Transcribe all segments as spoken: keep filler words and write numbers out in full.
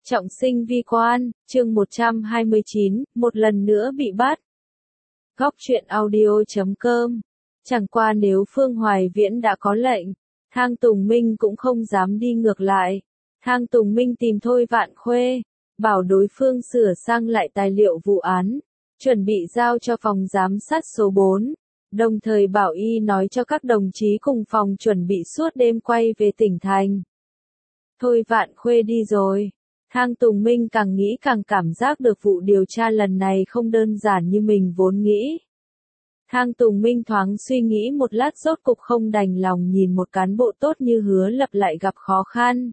Trọng sinh vi quan, chương một trăm hai mươi chín, một lần nữa bị bắt. Góc truyện audio chấm com. Chẳng qua nếu Phương Hoài Viễn đã có lệnh, Thang Tùng Minh cũng không dám đi ngược lại. Thang Tùng Minh tìm Thôi Vạn Khuê, bảo đối phương sửa sang lại tài liệu vụ án, chuẩn bị giao cho phòng giám sát số bốn, đồng thời bảo y nói cho các đồng chí cùng phòng chuẩn bị suốt đêm quay về tỉnh thành. Thôi Vạn Khuê đi rồi. Thang Tùng Minh càng nghĩ càng cảm giác được vụ điều tra lần này không đơn giản như mình vốn nghĩ. Thang Tùng Minh thoáng suy nghĩ một lát rốt cục không đành lòng nhìn một cán bộ tốt như Hứa Lập lại gặp khó khăn.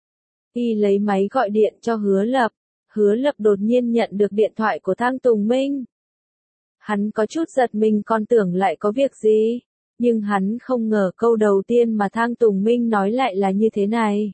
Y lấy máy gọi điện cho Hứa Lập. Hứa Lập đột nhiên nhận được điện thoại của Thang Tùng Minh. Hắn có chút giật mình còn tưởng lại có việc gì, nhưng hắn không ngờ câu đầu tiên mà Thang Tùng Minh nói lại là như thế này.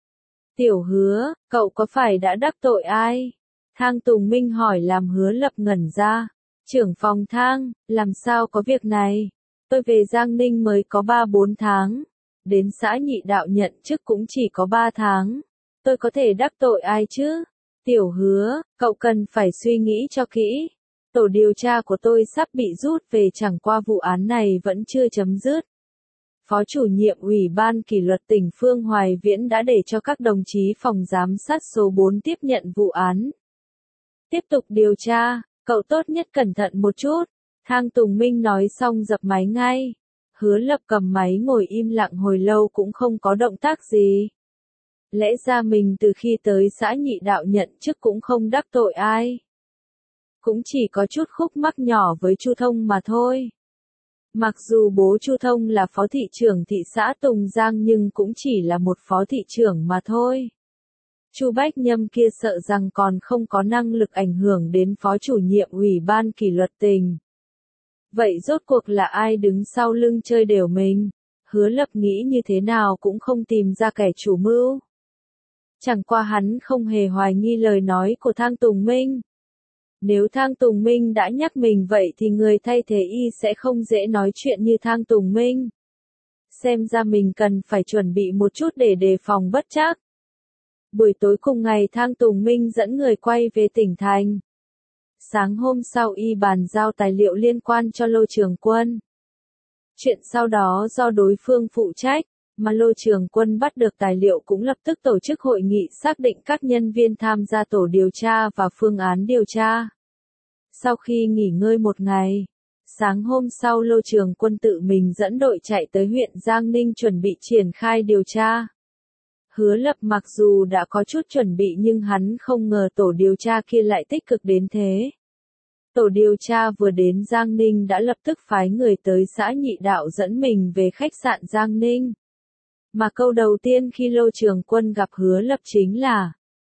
Tiểu Hứa, cậu có phải đã đắc tội ai? Thang Tùng Minh hỏi làm Hứa Lập ngẩn ra. Trưởng phòng Thang, làm sao có việc này? Tôi về Giang Ninh mới có ba bốn tháng. Đến xã Nhị Đạo nhận chức cũng chỉ có ba tháng. Tôi có thể đắc tội ai chứ? Tiểu Hứa, cậu cần phải suy nghĩ cho kỹ. Tổ điều tra của tôi sắp bị rút về, chẳng qua vụ án này vẫn chưa chấm dứt. Phó chủ nhiệm Ủy ban kỷ luật tỉnh Phương Hoài Viễn đã để cho các đồng chí phòng giám sát số bốn tiếp nhận vụ án. Tiếp tục điều tra, cậu tốt nhất cẩn thận một chút. Thang Tùng Minh nói xong dập máy ngay. Hứa Lập cầm máy ngồi im lặng hồi lâu cũng không có động tác gì. Lẽ ra mình từ khi tới xã Nhị Đạo nhận chức cũng không đắc tội ai. Cũng chỉ có chút khúc mắc nhỏ với Chu Thông mà thôi. Mặc dù bố Chu Thông là phó thị trưởng thị xã Tùng Giang nhưng cũng chỉ là một phó thị trưởng mà thôi. Chu Bách Nhâm kia sợ rằng còn không có năng lực ảnh hưởng đến phó chủ nhiệm Ủy ban kỷ luật tỉnh. Vậy rốt cuộc là ai đứng sau lưng chơi đều mình? Hứa Lập nghĩ như thế nào cũng không tìm ra kẻ chủ mưu. Chẳng qua hắn không hề hoài nghi lời nói của Thang Tùng Minh. Nếu Thang Tùng Minh đã nhắc mình vậy thì người thay thế y sẽ không dễ nói chuyện như Thang Tùng Minh. Xem ra mình cần phải chuẩn bị một chút để đề phòng bất trắc. Buổi tối cùng ngày Thang Tùng Minh dẫn người quay về tỉnh thành. Sáng hôm sau y bàn giao tài liệu liên quan cho Lô Trường Quân. Chuyện sau đó do đối phương phụ trách, mà Lô Trường Quân bắt được tài liệu cũng lập tức tổ chức hội nghị xác định các nhân viên tham gia tổ điều tra và phương án điều tra. Sau khi nghỉ ngơi một ngày, sáng hôm sau Lô Trường Quân tự mình dẫn đội chạy tới huyện Giang Ninh chuẩn bị triển khai điều tra. Hứa Lập mặc dù đã có chút chuẩn bị nhưng hắn không ngờ tổ điều tra kia lại tích cực đến thế. Tổ điều tra vừa đến Giang Ninh đã lập tức phái người tới xã Nhị Đạo dẫn mình về khách sạn Giang Ninh. Mà câu đầu tiên khi Lô Trường Quân gặp Hứa Lập chính là: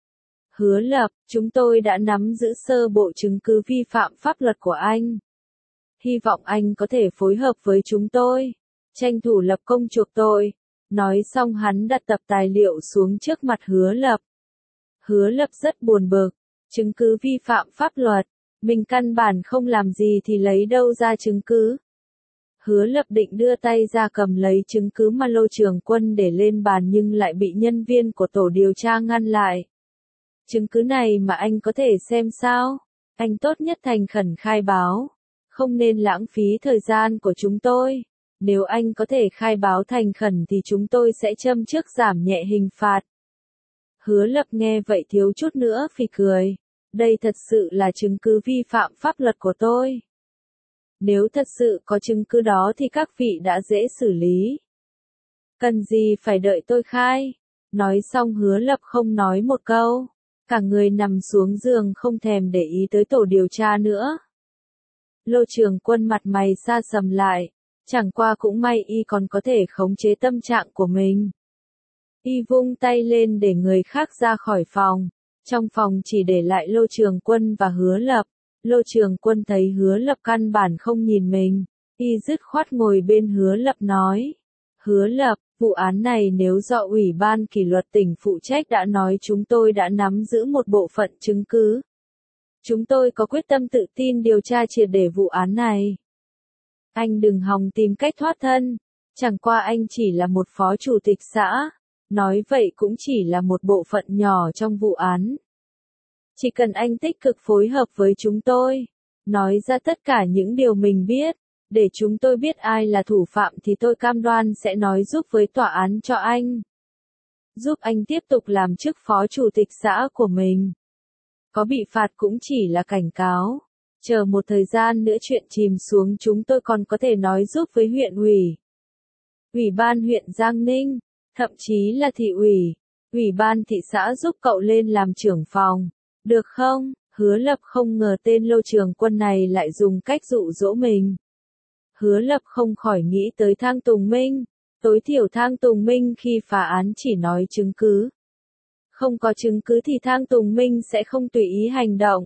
Hứa Lập, chúng tôi đã nắm giữ sơ bộ chứng cứ vi phạm pháp luật của anh. Hy vọng anh có thể phối hợp với chúng tôi, tranh thủ lập công chuộc tội. Nói xong hắn đặt tập tài liệu xuống trước mặt Hứa Lập. Hứa Lập rất buồn bực, chứng cứ vi phạm pháp luật, mình căn bản không làm gì thì lấy đâu ra chứng cứ. Hứa Lập định đưa tay ra cầm lấy chứng cứ mà Lô Trường Quân để lên bàn nhưng lại bị nhân viên của tổ điều tra ngăn lại. Chứng cứ này mà anh có thể xem sao? Anh tốt nhất thành khẩn khai báo, không nên lãng phí thời gian của chúng tôi. Nếu anh có thể khai báo thành khẩn thì chúng tôi sẽ châm trước giảm nhẹ hình phạt. Hứa Lập nghe vậy thiếu chút nữa phì cười. Đây thật sự là chứng cứ vi phạm pháp luật của tôi. Nếu thật sự có chứng cứ đó thì các vị đã dễ xử lý. Cần gì phải đợi tôi khai? Nói xong Hứa Lập không nói một câu. Cả người nằm xuống giường không thèm để ý tới tổ điều tra nữa. Lô Trường Quân mặt mày sa sầm lại. Chẳng qua cũng may y còn có thể khống chế tâm trạng của mình. Y vung tay lên để người khác ra khỏi phòng. Trong phòng chỉ để lại Lô Trường Quân và Hứa Lập. Lô Trường Quân thấy Hứa Lập căn bản không nhìn mình. Y dứt khoát ngồi bên Hứa Lập nói. Hứa Lập, vụ án này nếu do Ủy ban kỷ luật tỉnh phụ trách đã nói chúng tôi đã nắm giữ một bộ phận chứng cứ. Chúng tôi có quyết tâm tự tin điều tra triệt để vụ án này. Anh đừng hòng tìm cách thoát thân. Chẳng qua anh chỉ là một phó chủ tịch xã. nói vậy cũng chỉ là một bộ phận nhỏ trong vụ án. Chỉ cần anh tích cực phối hợp với chúng tôi, nói ra tất cả những điều mình biết, để chúng tôi biết ai là thủ phạm thì tôi cam đoan sẽ nói giúp với tòa án cho anh. Giúp anh tiếp tục làm chức phó chủ tịch xã của mình. Có bị phạt cũng chỉ là cảnh cáo. Chờ một thời gian nữa chuyện chìm xuống chúng tôi còn có thể nói giúp với huyện ủy, ủy ban huyện Giang Ninh, thậm chí là thị ủy, ủy ban thị xã giúp cậu lên làm trưởng phòng. Được không? Hứa Lập không ngờ tên Lô Trường Quân này lại dùng cách dụ dỗ mình. Hứa Lập không khỏi nghĩ tới Thang Tùng Minh. Tối thiểu Thang Tùng Minh khi phá án chỉ nói chứng cứ. Không có chứng cứ thì Thang Tùng Minh sẽ không tùy ý hành động.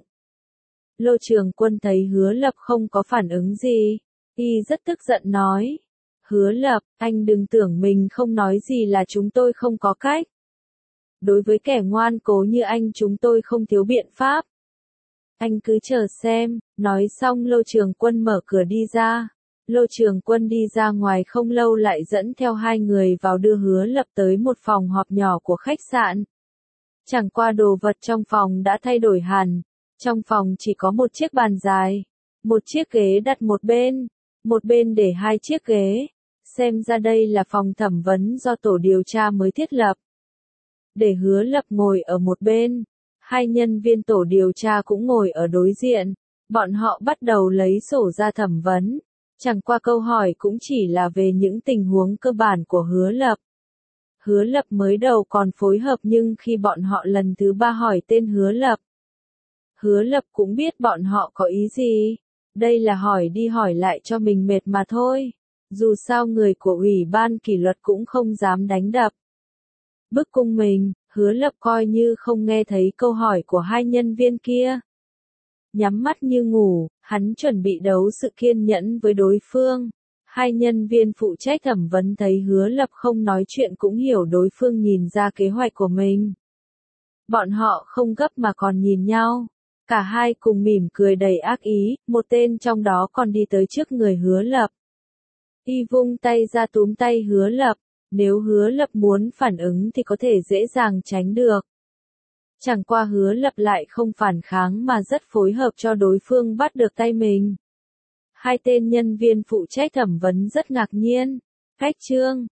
Lô Trường Quân thấy Hứa Lập không có phản ứng gì. Y rất tức giận nói. Hứa Lập, anh đừng tưởng mình không nói gì là chúng tôi không có cách. Đối với kẻ ngoan cố như anh chúng tôi không thiếu biện pháp. Anh cứ chờ xem, nói xong Lô Trường Quân mở cửa đi ra. Lô Trường Quân đi ra ngoài không lâu lại dẫn theo hai người vào đưa Hứa Lập tới một phòng họp nhỏ của khách sạn. Chẳng qua đồ vật trong phòng đã thay đổi hẳn. Trong phòng chỉ có một chiếc bàn dài, một chiếc ghế đặt một bên, một bên để hai chiếc ghế. Xem ra đây là phòng thẩm vấn do tổ điều tra mới thiết lập. Để Hứa Lập ngồi ở một bên, hai nhân viên tổ điều tra cũng ngồi ở đối diện. Bọn họ bắt đầu lấy sổ ra thẩm vấn. Chẳng qua câu hỏi cũng chỉ là về những tình huống cơ bản của Hứa Lập. Hứa Lập mới đầu còn phối hợp nhưng khi bọn họ lần thứ ba hỏi tên Hứa Lập, Hứa Lập cũng biết bọn họ có ý gì. Đây là hỏi đi hỏi lại cho mình mệt mà thôi. Dù sao người của ủy ban kỷ luật cũng không dám đánh đập bức cung mình. Hứa Lập coi như không nghe thấy câu hỏi của hai nhân viên kia. Nhắm mắt như ngủ, hắn chuẩn bị đấu sự kiên nhẫn với đối phương. Hai nhân viên phụ trách thẩm vấn thấy Hứa Lập không nói chuyện cũng hiểu đối phương nhìn ra kế hoạch của mình. Bọn họ không gấp mà còn nhìn nhau. Cả hai cùng mỉm cười đầy ác ý, một tên trong đó còn đi tới trước người Hứa Lập. Y vung tay ra túm tay Hứa Lập, nếu Hứa Lập muốn phản ứng thì có thể dễ dàng tránh được. Chẳng qua Hứa Lập lại không phản kháng mà rất phối hợp cho đối phương bắt được tay mình. Hai tên nhân viên phụ trách thẩm vấn rất ngạc nhiên. Cách trương,